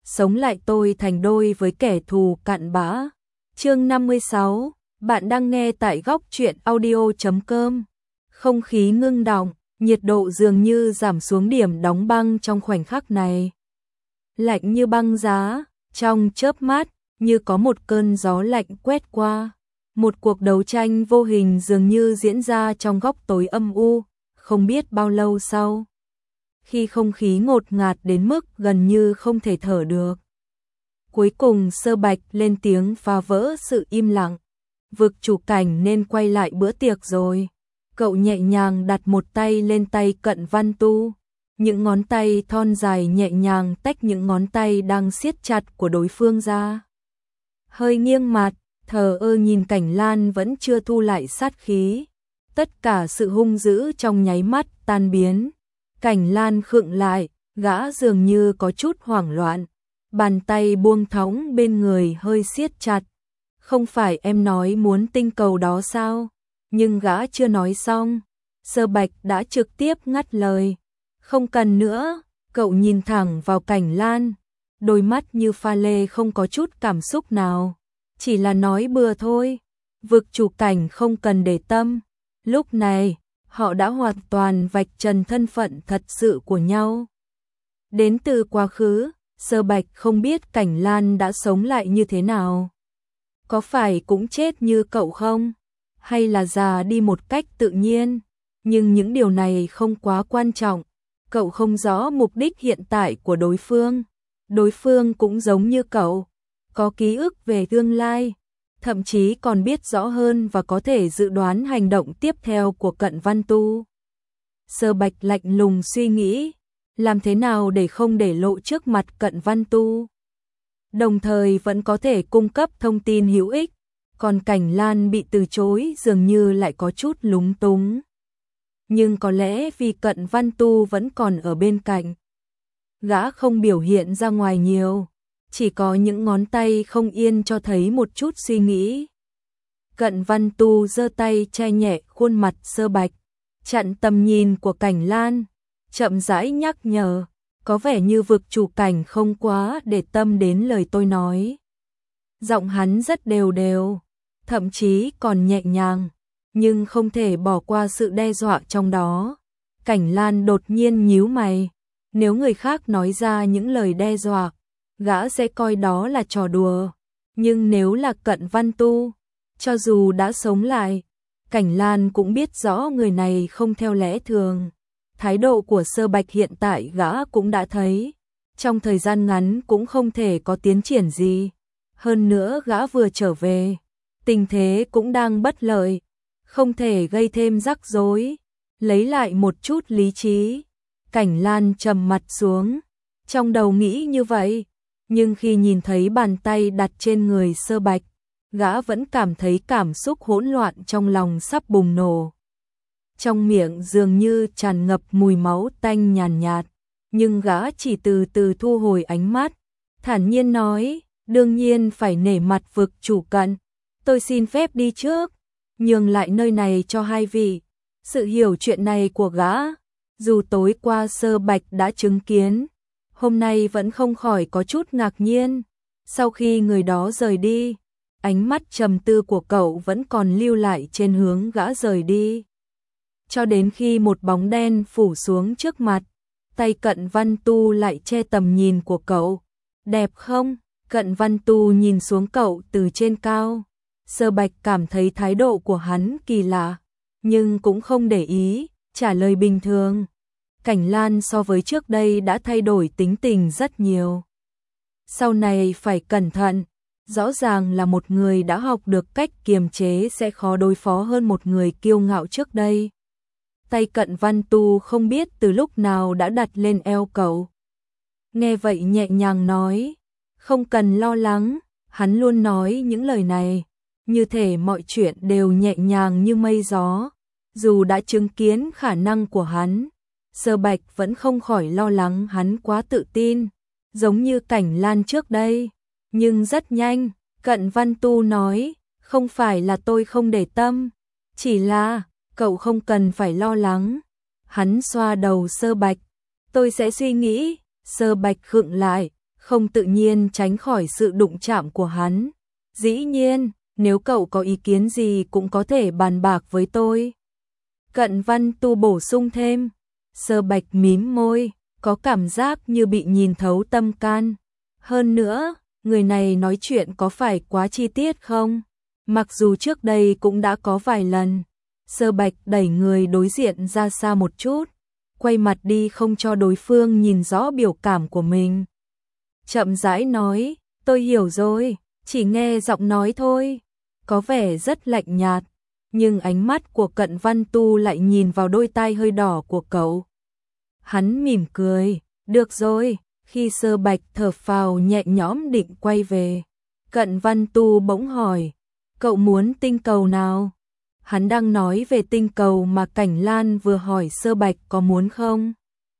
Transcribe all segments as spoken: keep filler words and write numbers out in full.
sống lại tôi thành đôi với kẻ thù cặn bã. Chương năm mươi sáu, bạn đang nghe tại góc truyện audio chấm com. Không khí ngưng đọng, nhiệt độ dường như giảm xuống điểm đóng băng trong khoảnh khắc này. Lạnh như băng giá, trong chớp mắt, như có một cơn gió lạnh quét qua. Một cuộc đấu tranh vô hình dường như diễn ra trong góc tối âm u, không biết bao lâu sau. Khi không khí ngột ngạt đến mức gần như không thể thở được. Cuối cùng Sơ Bạch lên tiếng phá vỡ sự im lặng. Vực chủ cảnh nên quay lại bữa tiệc rồi. Cậu nhẹ nhàng đặt một tay lên tay Cận Văn Tu. Những ngón tay thon dài nhẹ nhàng tách những ngón tay đang siết chặt của đối phương ra. Hơi nghiêng mặt, thờ ơ nhìn Cảnh Lan vẫn chưa thu lại sát khí. Tất cả sự hung dữ trong nháy mắt tan biến. Cảnh Lan khựng lại, gã dường như có chút hoảng loạn. Bàn tay buông thõng bên người hơi siết chặt. Không phải em nói muốn tinh cầu đó sao? Nhưng gã chưa nói xong. Sơ Bạch đã trực tiếp ngắt lời. Không cần nữa, cậu nhìn thẳng vào Cảnh Lan. Đôi mắt như pha lê không có chút cảm xúc nào. Chỉ là nói bừa thôi. Vực chủ cảnh không cần để tâm. Lúc này, họ đã hoàn toàn vạch trần thân phận thật sự của nhau. Đến từ quá khứ, Sơ Bạch không biết Cảnh Lan đã sống lại như thế nào. Có phải cũng chết như cậu không? Hay là già đi một cách tự nhiên? Nhưng những điều này không quá quan trọng. Cậu không rõ mục đích hiện tại của đối phương. Đối phương cũng giống như cậu, có ký ức về tương lai, thậm chí còn biết rõ hơn và có thể dự đoán hành động tiếp theo của Cận Văn Tu. Sơ Bạch lạnh lùng suy nghĩ, làm thế nào để không để lộ trước mặt Cận Văn Tu, đồng thời vẫn có thể cung cấp thông tin hữu ích, còn Cảnh Lan bị từ chối dường như lại có chút lúng túng. Nhưng có lẽ vì Cận Văn Tu vẫn còn ở bên cạnh, gã không biểu hiện ra ngoài nhiều, chỉ có những ngón tay không yên cho thấy một chút suy nghĩ. Cận Văn Tu giơ tay che nhẹ khuôn mặt Sơ Bạch, chặn tầm nhìn của Cảnh Lan, chậm rãi nhắc nhở, có vẻ như vực chủ cảnh không quá để tâm đến lời tôi nói. Giọng hắn rất đều đều, thậm chí còn nhẹ nhàng, nhưng không thể bỏ qua sự đe dọa trong đó. Cảnh Lan đột nhiên nhíu mày, nếu người khác nói ra những lời đe dọa, gã sẽ coi đó là trò đùa, nhưng nếu là Cận Văn Tu, cho dù đã sống lại, Cảnh Lan cũng biết rõ người này không theo lẽ thường. Thái độ của Sơ Bạch hiện tại gã cũng đã thấy, trong thời gian ngắn cũng không thể có tiến triển gì. Hơn nữa gã vừa trở về, tình thế cũng đang bất lợi, không thể gây thêm rắc rối. Lấy lại một chút lý trí, Cảnh Lan trầm mặt xuống, trong đầu nghĩ như vậy, nhưng khi nhìn thấy bàn tay đặt trên người Sơ Bạch, gã vẫn cảm thấy cảm xúc hỗn loạn trong lòng sắp bùng nổ. Trong miệng dường như tràn ngập mùi máu tanh nhàn nhạt, nhưng gã chỉ từ từ thu hồi ánh mắt, thản nhiên nói, đương nhiên phải nể mặt vực chủ Cận, tôi xin phép đi trước, nhường lại nơi này cho hai vị. Sự hiểu chuyện này của gã, dù tối qua Sơ Bạch đã chứng kiến, hôm nay vẫn không khỏi có chút ngạc nhiên. Sau khi người đó rời đi, ánh mắt trầm tư của cậu vẫn còn lưu lại trên hướng gã rời đi. Cho đến khi một bóng đen phủ xuống trước mặt, tay Cận Văn Tu lại che tầm nhìn của cậu. Đẹp không? Cận Văn Tu nhìn xuống cậu từ trên cao. Sơ Bạch cảm thấy thái độ của hắn kỳ lạ, nhưng cũng không để ý, trả lời bình thường. Cảnh Lan so với trước đây đã thay đổi tính tình rất nhiều. Sau này phải cẩn thận, rõ ràng là một người đã học được cách kiềm chế sẽ khó đối phó hơn một người kiêu ngạo trước đây. Tay Cận Văn Tu không biết từ lúc nào đã đặt lên eo cậu. Nghe vậy nhẹ nhàng nói, không cần lo lắng, hắn luôn nói những lời này, như thể mọi chuyện đều nhẹ nhàng như mây gió. Dù đã chứng kiến khả năng của hắn, Sơ Bạch vẫn không khỏi lo lắng hắn quá tự tin, giống như Cảnh Lan trước đây. Nhưng rất nhanh, Cận Văn Tu nói, không phải là tôi không để tâm, chỉ là, cậu không cần phải lo lắng. Hắn xoa đầu Sơ Bạch, tôi sẽ suy nghĩ. Sơ Bạch khựng lại, không tự nhiên tránh khỏi sự đụng chạm của hắn. Dĩ nhiên, nếu cậu có ý kiến gì cũng có thể bàn bạc với tôi. Cận Văn Tu bổ sung thêm. Sơ Bạch mím môi, có cảm giác như bị nhìn thấu tâm can. Hơn nữa, người này nói chuyện có phải quá chi tiết không? Mặc dù trước đây cũng đã có vài lần. Sơ Bạch đẩy người đối diện ra xa một chút, quay mặt đi không cho đối phương nhìn rõ biểu cảm của mình. Chậm rãi nói, tôi hiểu rồi, chỉ nghe giọng nói thôi. Có vẻ rất lạnh nhạt, nhưng ánh mắt của Cận Văn Tu lại nhìn vào đôi tai hơi đỏ của cậu. Hắn mỉm cười, được rồi, khi Sơ Bạch thở phào nhẹ nhõm định quay về. Cận Văn Tu bỗng hỏi, cậu muốn tinh cầu nào? Hắn đang nói về tinh cầu mà Cảnh Lan vừa hỏi Sơ Bạch có muốn không?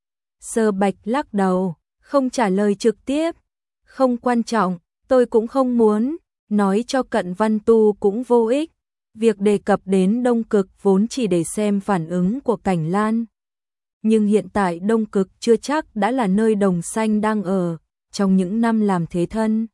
Sơ Bạch lắc đầu, không trả lời trực tiếp. Không quan trọng, tôi cũng không muốn, nói cho Cận Văn Tu cũng vô ích. Việc đề cập đến Đông Cực vốn chỉ để xem phản ứng của Cảnh Lan. Nhưng hiện tại Đông Cực chưa chắc đã là nơi Đồng Xanh đang ở, trong những năm làm thế thân.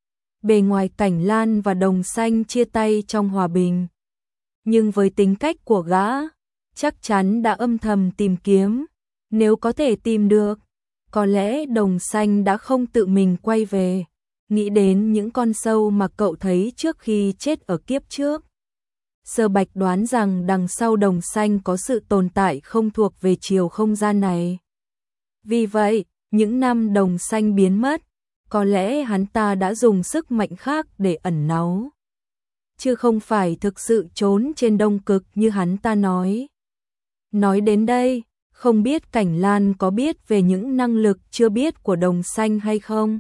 Bề ngoài Cảnh Lan và Đồng Xanh chia tay trong hòa bình. Nhưng với tính cách của gã, chắc chắn đã âm thầm tìm kiếm. Nếu có thể tìm được, có lẽ Đồng Xanh đã không tự mình quay về. Nghĩ đến những con sâu mà cậu thấy trước khi chết ở kiếp trước. Sơ Bạch đoán rằng đằng sau Đồng Xanh có sự tồn tại không thuộc về chiều không gian này. Vì vậy, những năm Đồng Xanh biến mất, có lẽ hắn ta đã dùng sức mạnh khác để ẩn náu. Chứ không phải thực sự trốn trên Đông Cực như hắn ta nói. Nói đến đây, không biết Cảnh Lan có biết về những năng lực chưa biết của Đồng Xanh hay không?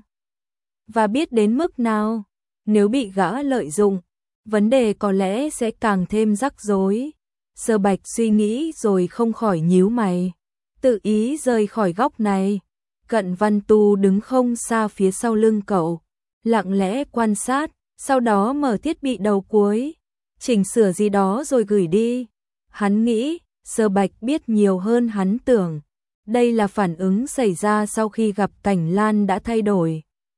Và biết đến mức nào? Nếu bị gã lợi dụng, vấn đề có lẽ sẽ càng thêm rắc rối. Sơ Bạch suy nghĩ rồi không khỏi nhíu mày, tự ý rời khỏi góc này. Cận Văn Tu đứng không xa phía sau lưng cậu, lặng lẽ quan sát, sau đó mở thiết bị đầu cuối, chỉnh sửa gì đó rồi gửi đi. Hắn nghĩ, Sơ Bạch biết nhiều hơn hắn tưởng. Đây là phản ứng xảy ra sau khi gặp Cảnh Lan đã thay đổi.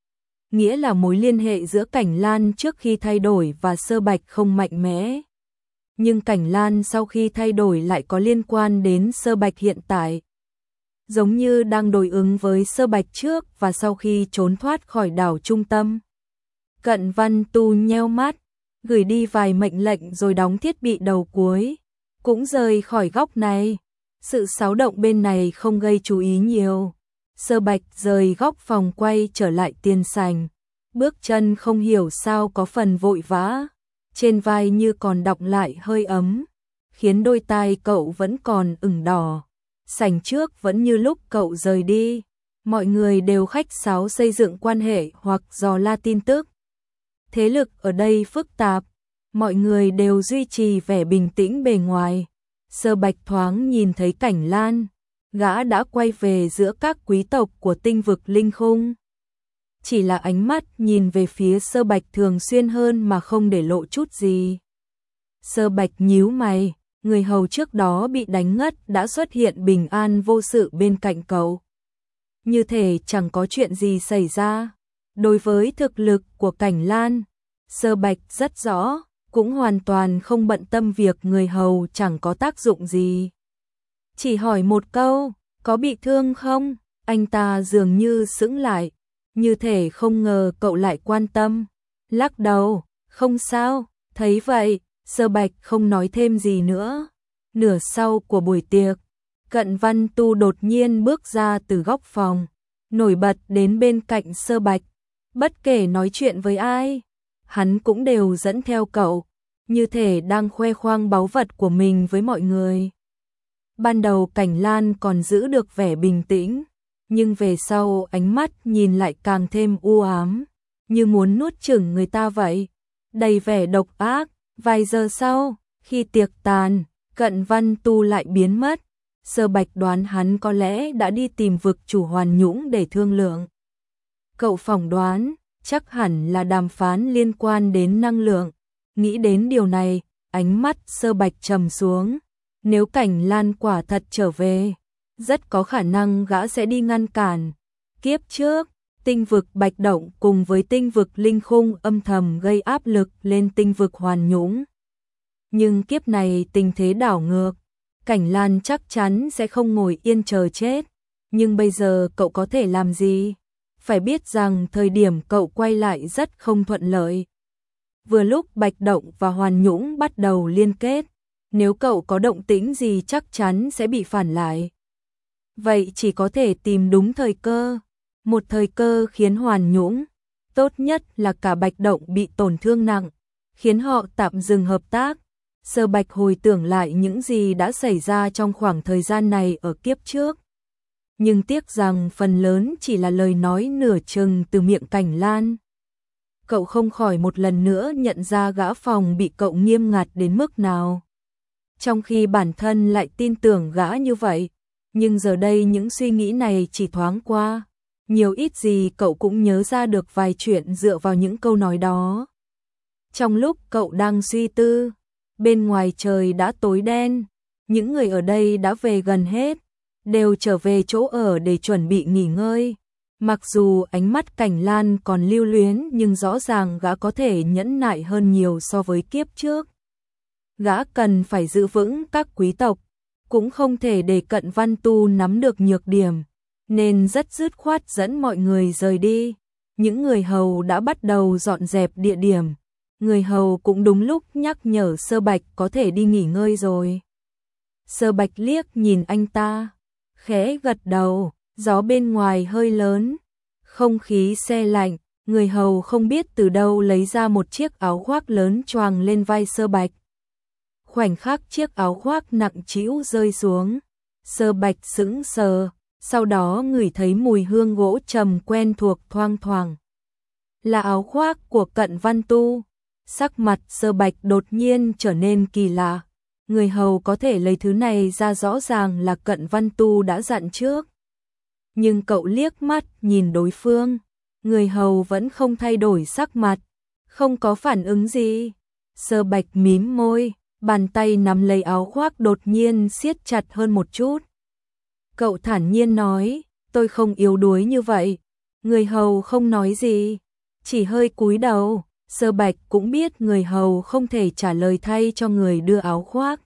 Nghĩa là mối liên hệ giữa Cảnh Lan trước khi thay đổi và Sơ Bạch không mạnh mẽ. Nhưng Cảnh Lan sau khi thay đổi lại có liên quan đến Sơ Bạch hiện tại. Giống như đang đối ứng với Sơ Bạch trước và sau khi trốn thoát khỏi đảo trung tâm. Cận Văn Tu nheo mắt, gửi đi vài mệnh lệnh rồi đóng thiết bị đầu cuối, cũng rời khỏi góc này. Sự xáo động bên này không gây chú ý nhiều. Sơ Bạch rời góc phòng quay trở lại tiền sảnh, bước chân không hiểu sao có phần vội vã, trên vai như còn đọng lại hơi ấm, khiến đôi tai cậu vẫn còn ửng đỏ. Sảnh trước vẫn như lúc cậu rời đi, mọi người đều khách sáo xây dựng quan hệ hoặc dò la tin tức. Thế lực ở đây phức tạp, mọi người đều duy trì vẻ bình tĩnh bề ngoài. Sơ Bạch thoáng nhìn thấy Cảnh Lan, gã đã quay về giữa các quý tộc của tinh vực linh khung. Chỉ là ánh mắt nhìn về phía Sơ Bạch thường xuyên hơn mà không để lộ chút gì. Sơ Bạch nhíu mày, người hầu trước đó bị đánh ngất đã xuất hiện bình an vô sự bên cạnh cậu. Như thể chẳng có chuyện gì xảy ra. Đối với thực lực của Cảnh Lan, Sơ Bạch rất rõ, cũng hoàn toàn không bận tâm việc người hầu chẳng có tác dụng gì. Chỉ hỏi một câu, có bị thương không? Anh ta dường như sững lại, như thể không ngờ cậu lại quan tâm. Lắc đầu, không sao, thấy vậy, Sơ Bạch không nói thêm gì nữa. Nửa sau của buổi tiệc, Cận Văn Tu đột nhiên bước ra từ góc phòng, nổi bật đến bên cạnh Sơ Bạch. Bất kể nói chuyện với ai, hắn cũng đều dẫn theo cậu, như thể đang khoe khoang báu vật của mình với mọi người. Ban đầu Cảnh Lan còn giữ được vẻ bình tĩnh, nhưng về sau ánh mắt nhìn lại càng thêm u ám, như muốn nuốt chửng người ta vậy, đầy vẻ độc ác. Vài giờ sau, khi tiệc tàn, Cận Văn Tu lại biến mất. Sơ Bạch đoán hắn có lẽ đã đi tìm vực chủ Hoàn Nhũng để thương lượng. Cậu phỏng đoán, chắc hẳn là đàm phán liên quan đến năng lượng. Nghĩ đến điều này, ánh mắt Sơ Bạch trầm xuống. Nếu Cảnh Lan quả thật trở về, rất có khả năng gã sẽ đi ngăn cản. Kiếp trước, Tinh vực Bạch Động cùng với tinh vực Linh Khung âm thầm gây áp lực lên tinh vực Hoàn Nhũng. Nhưng kiếp này tình thế đảo ngược, Cảnh Lan chắc chắn sẽ không ngồi yên chờ chết. Nhưng bây giờ cậu có thể làm gì? Phải biết rằng thời điểm cậu quay lại rất không thuận lợi. Vừa lúc Bạch Động và Hoàn Nhũng bắt đầu liên kết, nếu cậu có động tĩnh gì chắc chắn sẽ bị phản lại. Vậy chỉ có thể tìm đúng thời cơ, một thời cơ khiến Hoàn Nhũng, tốt nhất là cả Bạch Động bị tổn thương nặng, khiến họ tạm dừng hợp tác. Sơ Bạch hồi tưởng lại những gì đã xảy ra trong khoảng thời gian này ở kiếp trước. Nhưng tiếc rằng phần lớn chỉ là lời nói nửa chừng từ miệng Cảnh Lan. Cậu không khỏi một lần nữa nhận ra gã phòng bị cậu nghiêm ngặt đến mức nào. Trong khi bản thân lại tin tưởng gã như vậy, nhưng giờ đây những suy nghĩ này chỉ thoáng qua. Nhiều ít gì cậu cũng nhớ ra được vài chuyện dựa vào những câu nói đó. Trong lúc cậu đang suy tư, bên ngoài trời đã tối đen, những người ở đây đã về gần hết, đều trở về chỗ ở để chuẩn bị nghỉ ngơi. Mặc dù ánh mắt Cảnh Lan còn lưu luyến nhưng rõ ràng gã có thể nhẫn nại hơn nhiều so với kiếp trước. Gã cần phải giữ vững các quý tộc, cũng không thể để Cận Văn Tu nắm được nhược điểm, nên rất dứt khoát dẫn mọi người rời đi. Những người hầu đã bắt đầu dọn dẹp địa điểm. Người hầu cũng đúng lúc nhắc nhở Sơ Bạch có thể đi nghỉ ngơi rồi. Sơ Bạch liếc nhìn anh ta, khẽ gật đầu. Gió bên ngoài hơi lớn, không khí se lạnh, người hầu không biết từ đâu lấy ra một chiếc áo khoác lớn choàng lên vai Sơ Bạch. Khoảnh khắc chiếc áo khoác nặng trĩu rơi xuống, Sơ Bạch sững sờ, sau đó ngửi thấy mùi hương gỗ trầm quen thuộc thoang thoảng. Là áo khoác của Cận Văn Tu. Sắc mặt Sơ Bạch đột nhiên trở nên kỳ lạ. Người hầu có thể lấy thứ này ra rõ ràng là Cận Văn Tu đã dặn trước. Nhưng cậu liếc mắt nhìn đối phương, người hầu vẫn không thay đổi sắc mặt, không có phản ứng gì. Sơ Bạch mím môi, bàn tay nắm lấy áo khoác đột nhiên siết chặt hơn một chút. Cậu thản nhiên nói, tôi không yếu đuối như vậy. Người hầu không nói gì, chỉ hơi cúi đầu. Sơ Bạch cũng biết người hầu không thể trả lời thay cho người đưa áo khoác.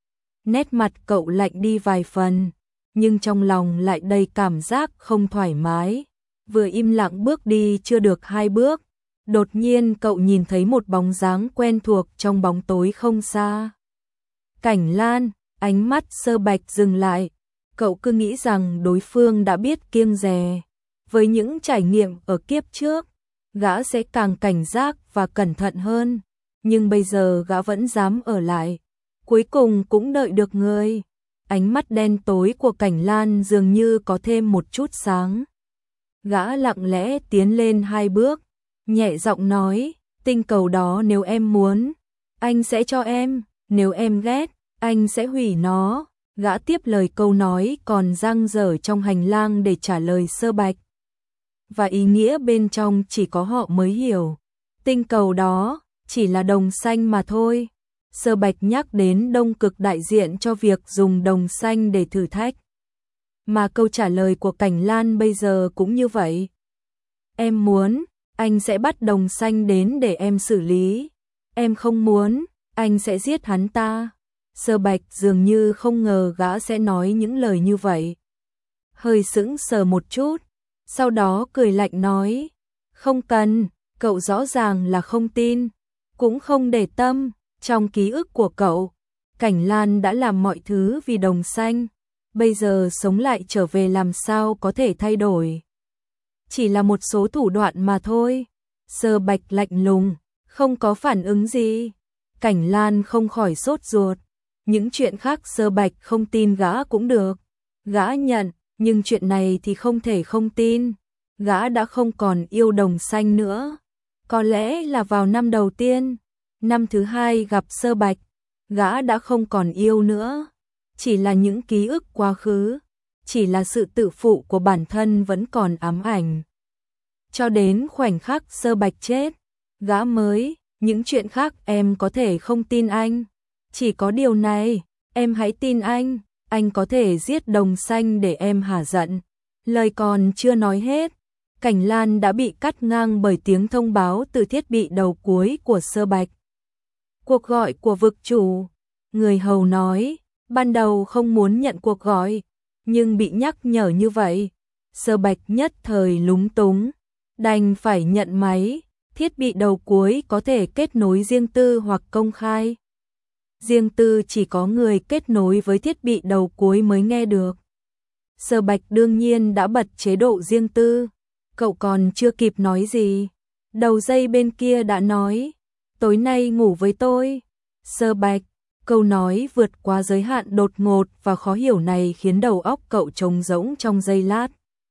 Nét mặt cậu lạnh đi vài phần, nhưng trong lòng lại đầy cảm giác không thoải mái. Vừa im lặng bước đi chưa được hai bước, đột nhiên cậu nhìn thấy một bóng dáng quen thuộc trong bóng tối không xa. Cảnh Lan, ánh mắt Sơ Bạch dừng lại, cậu cứ nghĩ rằng đối phương đã biết kiêng dè. Với những trải nghiệm ở kiếp trước, gã sẽ càng cảnh giác và cẩn thận hơn, nhưng bây giờ gã vẫn dám ở lại. Cuối cùng cũng đợi được người. Ánh mắt đen tối của Cảnh Lan dường như có thêm một chút sáng. Gã lặng lẽ tiến lên hai bước, nhẹ giọng nói, tinh cầu đó nếu em muốn, anh sẽ cho em, nếu em ghét, anh sẽ hủy nó. Gã tiếp lời câu nói còn dang dở trong hành lang để trả lời Sơ Bạch. Và ý nghĩa bên trong chỉ có họ mới hiểu. Tinh cầu đó chỉ là đồng xanh mà thôi. Sơ Bạch nhắc đến Đông Cực đại diện cho việc dùng đồng xanh để thử thách. Mà câu trả lời của Cảnh Lan bây giờ cũng như vậy. Em muốn, anh sẽ bắt đồng xanh đến để em xử lý. Em không muốn, anh sẽ giết hắn ta. Sơ Bạch dường như không ngờ gã sẽ nói những lời như vậy. Hơi sững sờ một chút, sau đó cười lạnh nói, không cần, cậu rõ ràng là không tin, cũng không để tâm. Trong ký ức của cậu, Cảnh Lan đã làm mọi thứ vì đồng xanh, bây giờ sống lại trở về làm sao có thể thay đổi. Chỉ là một số thủ đoạn mà thôi. Sơ Bạch lạnh lùng, không có phản ứng gì. Cảnh Lan không khỏi sốt ruột. Những chuyện khác Sơ Bạch không tin gã cũng được. Gã nhận, nhưng chuyện này thì không thể không tin. Gã đã không còn yêu đồng xanh nữa. Có lẽ là vào năm đầu tiên, năm thứ hai gặp Sơ Bạch, gã đã không còn yêu nữa. Chỉ là những ký ức quá khứ, chỉ là sự tự phụ của bản thân vẫn còn ám ảnh. Cho đến khoảnh khắc Sơ Bạch chết, gã mới, những chuyện khác em có thể không tin anh. Chỉ có điều này, em hãy tin anh, anh có thể giết đồng xanh để em hả giận. Lời còn chưa nói hết, Cảnh Lan đã bị cắt ngang bởi tiếng thông báo từ thiết bị đầu cuối của Sơ Bạch. Cuộc gọi của vực chủ. Người hầu nói, ban đầu không muốn nhận cuộc gọi, nhưng bị nhắc nhở như vậy. Sơ Bạch nhất thời lúng túng, đành phải nhận máy. Thiết bị đầu cuối có thể kết nối riêng tư hoặc công khai. Riêng tư chỉ có người kết nối với thiết bị đầu cuối mới nghe được. Sơ Bạch đương nhiên đã bật chế độ riêng tư. Cậu còn chưa kịp nói gì, đầu dây bên kia đã nói, tối nay ngủ với tôi. Sơ Bạch, câu nói vượt quá giới hạn đột ngột và khó hiểu này khiến đầu óc cậu trống rỗng trong giây lát.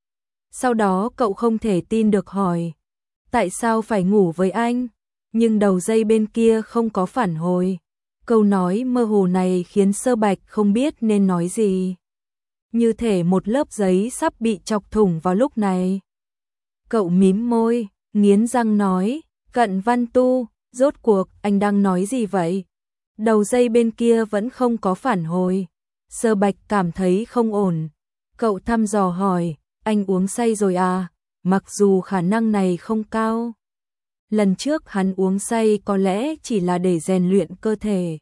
Sau đó cậu không thể tin được hỏi, tại sao phải ngủ với anh? Nhưng đầu dây bên kia không có phản hồi. Câu nói mơ hồ này khiến Sơ Bạch không biết nên nói gì. Như thể một lớp giấy sắp bị chọc thủng vào lúc này. Cậu mím môi, nghiến răng nói, Cận Văn Tu, rốt cuộc anh đang nói gì vậy? Đầu dây bên kia vẫn không có phản hồi. Sơ Bạch cảm thấy không ổn. Cậu thăm dò hỏi, anh uống say rồi à? Mặc dù khả năng này không cao. Lần trước hắn uống say có lẽ chỉ là để rèn luyện cơ thể.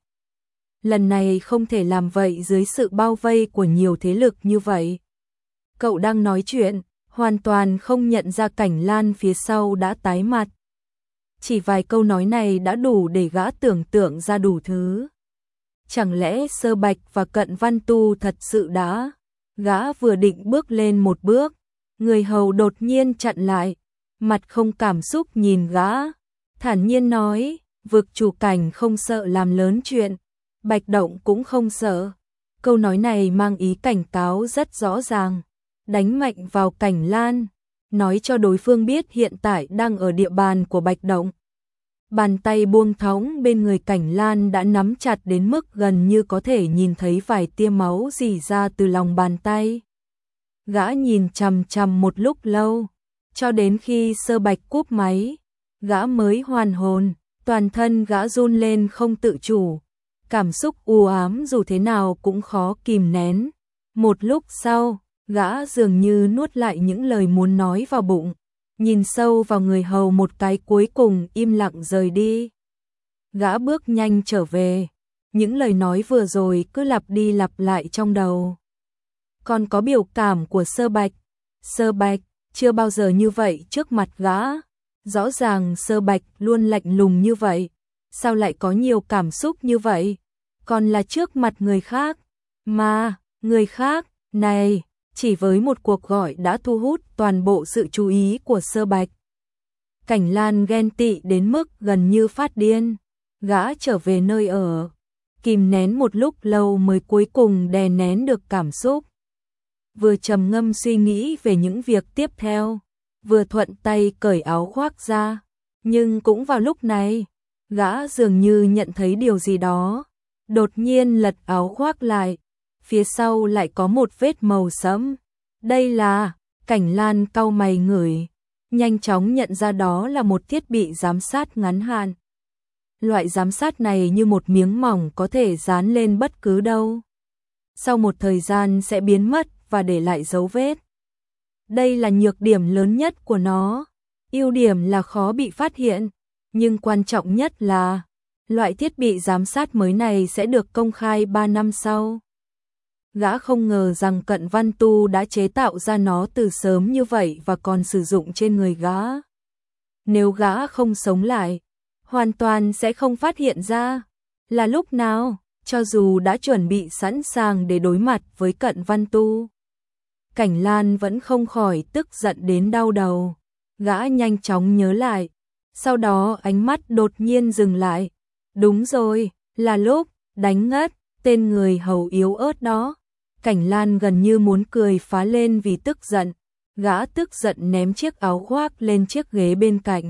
Lần này không thể làm vậy dưới sự bao vây của nhiều thế lực như vậy. Cậu đang nói chuyện, hoàn toàn không nhận ra Cảnh Lan phía sau đã tái mặt. Chỉ vài câu nói này đã đủ để gã tưởng tượng ra đủ thứ. Chẳng lẽ Sơ Bạch và Cận Văn Tu thật sự đã? Gã vừa định bước lên một bước, người hầu đột nhiên chặn lại, mặt không cảm xúc nhìn gã, thản nhiên nói, vực chủ Cảnh không sợ làm lớn chuyện, Bạch Động cũng không sợ. Câu nói này mang ý cảnh cáo rất rõ ràng, đánh mạnh vào Cảnh Lan, nói cho đối phương biết hiện tại đang ở địa bàn của Bạch Động. Bàn tay buông thõng bên người Cảnh Lan đã nắm chặt đến mức gần như có thể nhìn thấy vài tia máu rỉ ra từ lòng bàn tay. Gã nhìn chằm chằm một lúc lâu, cho đến khi Sơ Bạch cúp máy, gã mới hoàn hồn, toàn thân gã run lên không tự chủ, cảm xúc u ám dù thế nào cũng khó kìm nén. Một lúc sau, gã dường như nuốt lại những lời muốn nói vào bụng, nhìn sâu vào người hầu một cái cuối cùng im lặng rời đi. Gã bước nhanh trở về, những lời nói vừa rồi cứ lặp đi lặp lại trong đầu. Còn có biểu cảm của Sơ Bạch. Sơ Bạch chưa bao giờ như vậy trước mặt gã. Rõ ràng Sơ Bạch luôn lạnh lùng như vậy, sao lại có nhiều cảm xúc như vậy? Còn là trước mặt người khác. Mà, người khác, này, chỉ với một cuộc gọi đã thu hút toàn bộ sự chú ý của Sơ Bạch. Cảnh Lan ghen tị đến mức gần như phát điên. Gã trở về nơi ở, kìm nén một lúc lâu mới cuối cùng đè nén được cảm xúc. Vừa trầm ngâm suy nghĩ về những việc tiếp theo, vừa thuận tay cởi áo khoác ra. Nhưng cũng vào lúc này, gã dường như nhận thấy điều gì đó. Đột nhiên lật áo khoác lại, phía sau lại có một vết màu sẫm. Đây là, Cảnh Lan cau mày ngửi, nhanh chóng nhận ra đó là một thiết bị giám sát ngắn hạn. Loại giám sát này như một miếng mỏng có thể dán lên bất cứ đâu. Sau một thời gian sẽ biến mất và để lại dấu vết. Đây là nhược điểm lớn nhất của nó. Ưu điểm là khó bị phát hiện, nhưng quan trọng nhất là loại thiết bị giám sát mới này sẽ được công khai ba năm sau. Gã không ngờ rằng Cận Văn Tu đã chế tạo ra nó từ sớm như vậy và còn sử dụng trên người gã. Nếu gã không sống lại, hoàn toàn sẽ không phát hiện ra. Là lúc nào, cho dù đã chuẩn bị sẵn sàng để đối mặt với Cận Văn Tu, Cảnh Lan vẫn không khỏi tức giận đến đau đầu. Gã nhanh chóng nhớ lại, sau đó ánh mắt đột nhiên dừng lại. Đúng rồi, là lúc đánh ngất tên người hầu yếu ớt đó. Cảnh Lan gần như muốn cười phá lên vì tức giận. Gã tức giận ném chiếc áo khoác lên chiếc ghế bên cạnh.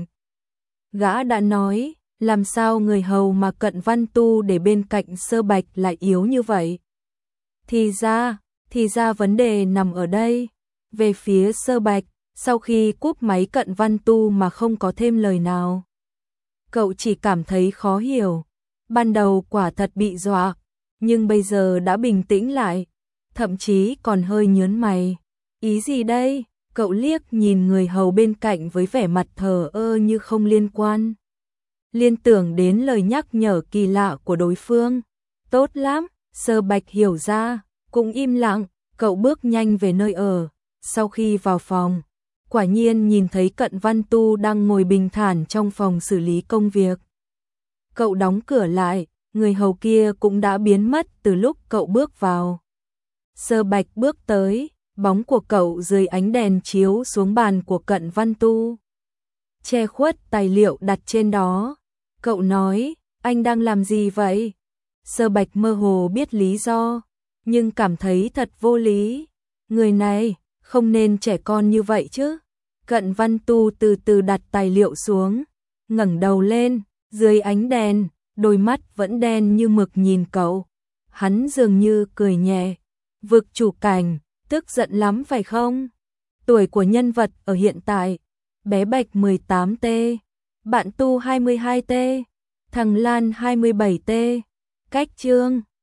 Gã đã nói, làm sao người hầu mà Cận Văn Tu để bên cạnh Sơ Bạch lại yếu như vậy? Thì ra, thì ra vấn đề nằm ở đây. Về phía Sơ Bạch, sau khi cúp máy Cận Văn Tu mà không có thêm lời nào. Cậu chỉ cảm thấy khó hiểu. Ban đầu quả thật bị dọa, nhưng bây giờ đã bình tĩnh lại, thậm chí còn hơi nhớn mày. Ý gì đây? Cậu liếc nhìn người hầu bên cạnh với vẻ mặt thờ ơ như không liên quan. Liên tưởng đến lời nhắc nhở kỳ lạ của đối phương. Tốt lắm, Sơ Bạch hiểu ra, cũng im lặng, cậu bước nhanh về nơi ở. Sau khi vào phòng, quả nhiên nhìn thấy Cận Văn Tu đang ngồi bình thản trong phòng xử lý công việc. Cậu đóng cửa lại, người hầu kia cũng đã biến mất từ lúc cậu bước vào. Sơ Bạch bước tới, bóng của cậu dưới ánh đèn chiếu xuống bàn của Cận Văn Tu, che khuất tài liệu đặt trên đó. Cậu nói, anh đang làm gì vậy? Sơ Bạch mơ hồ biết lý do, nhưng cảm thấy thật vô lý. Người này, không nên trẻ con như vậy chứ. Cận Văn Tu từ từ đặt tài liệu xuống, ngẩng đầu lên, dưới ánh đèn, đôi mắt vẫn đen như mực nhìn cậu. Hắn dường như cười nhẹ. Vực chủ cảnh, tức giận lắm phải không? Tuổi của nhân vật ở hiện tại, bé Bạch mười tám T, bạn Tu hai mươi hai T, thằng Lan hai mươi bảy T. Cách chương